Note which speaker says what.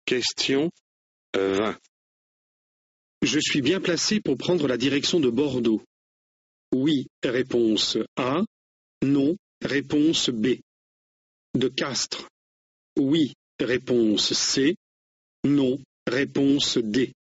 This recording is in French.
Speaker 1: Question 20.
Speaker 2: Je suis bien placé pour prendre la direction de Bordeaux. Oui, réponse A. Non, réponse B. De Castres. Oui, réponse C. Non, réponse D.